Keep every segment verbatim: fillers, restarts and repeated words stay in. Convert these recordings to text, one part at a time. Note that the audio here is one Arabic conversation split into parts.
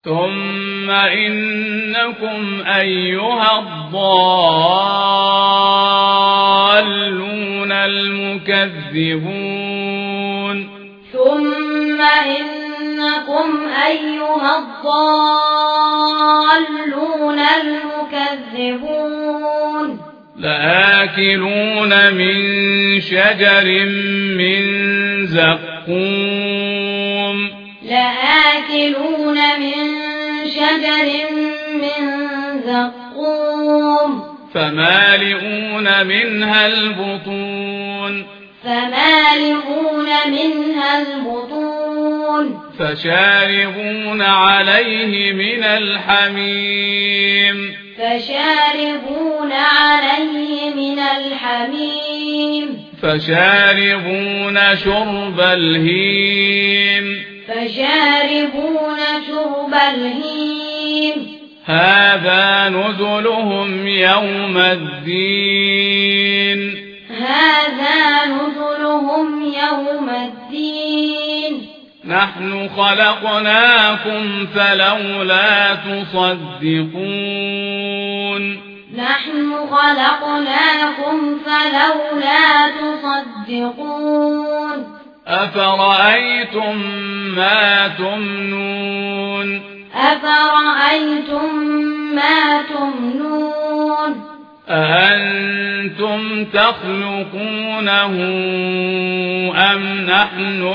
ثم إنكم أيها الضالون المكذبون ثم إنكم أيها الضالون المكذبون لآكلون من شجر من زقوم لآكلون من شجر من زقوم فمالئون منها البطون فمالئون منها البطون فشاربون عليه من الحميم فشاربون عليه من الحميم فشاربون شرب الهيم فشاربون شرب الهيم هذا نزلهم يوم الدين هذا نزلهم يوم الدين نحن خلقناكم فلولا تصدقون نحن خلقناكم فلولا تصدقون أفرأيتم ما تمنون أفرأيتم ما تمنون أأنتم تخلقونه أم نحن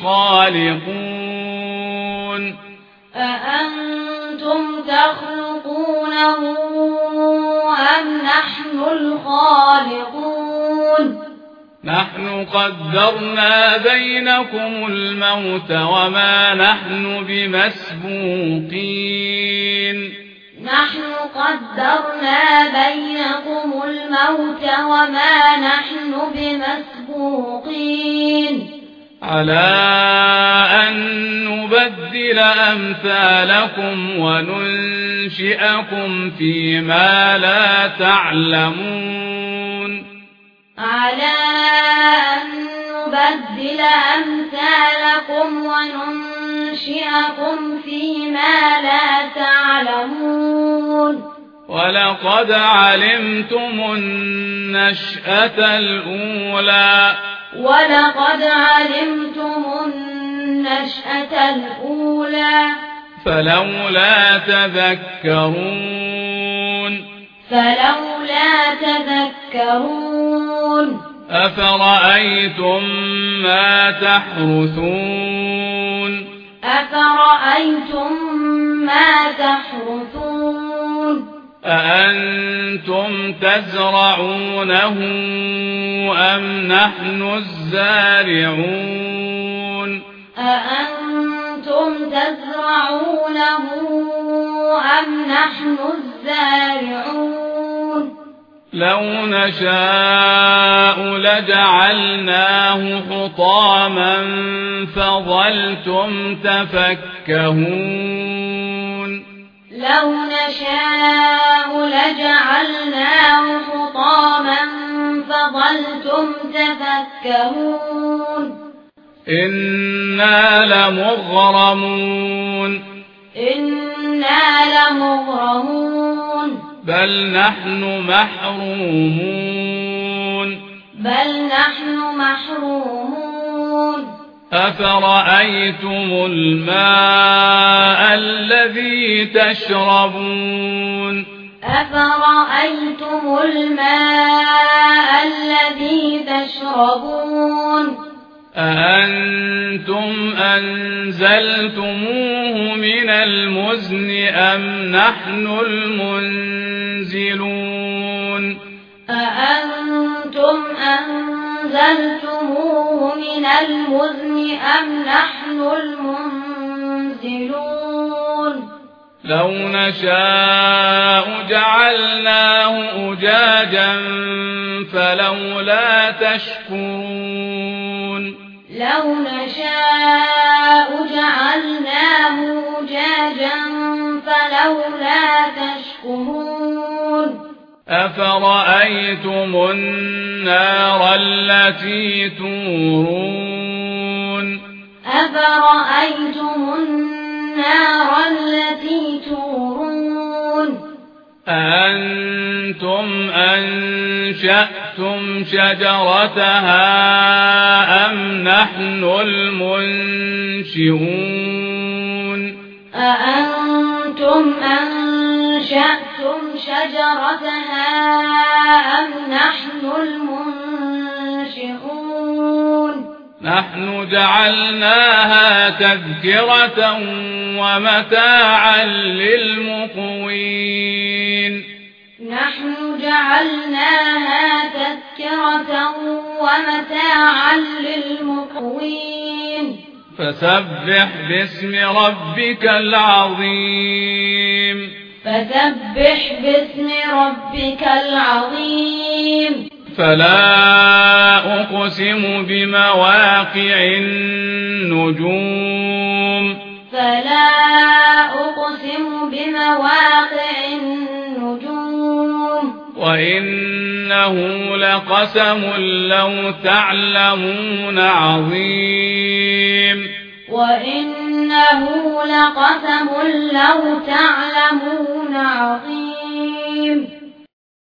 الخالقون أأنتم تخلقونه أم نحن الخالقون نحن قدرنا بينكم الموت وما نحن بمسبوقين نحن قدرنا بينكم الموت وما نحن بمسبوقين على أن نبدل أمثالكم وننشئكم فيما لا تعلمون على أن نبدل أمثالكم وننشئكم فيما لا تعلمون ولقد علمتم النشأة الأولى ولقد علمتم النشأة الأولى فلولا تذكرون فلولا تذكرون أفرأيتم ما تحرثون أفرأيتم ما تحرثون أأنتم تزرعونه أم نحن الزارعون أأنتم تزرعونه أم نحن الزارعون لو نشاء لجعلناه حطاما فظلتم تفكهون لو نشاء لجعلناه حطاما فظلتم تفكهون إنا لمغرمون إنا لمغرمون بل نحن محرومون بل نحن محرومون أفرأيتم الماء الذي تشربون أفرأيتم الماء الذي تشربون أأنتم أنزلتموه من المزن أم نحن المنزلون أأنتم أنزلتموه من المزن أم نحن المنزلون لو نشاء جعلناه أجاجا فلولا تشكرون لو نشاء جعلناه أجاجا فلولا تشكرون أفرأيتم النار التي تورون أفرأيتم النار التي أأنتم أنشأتم شجرتها أم نحن المنشئون أأنتم أنشأتم شجرتها أم نحن المنشئون نحن جعلناها تذكرة ومتاعا للمقوين نحن جعلناها تذكرة ومتاعا للمقوين فسبح باسم ربك العظيم فسبح باسم ربك العظيم فلا أقسم بمواقع النجوم فلا أقسم بمواقع النجوم وإنه لقسم لو تعلمون عظيم وإنه لقسم لو تعلمون عظيم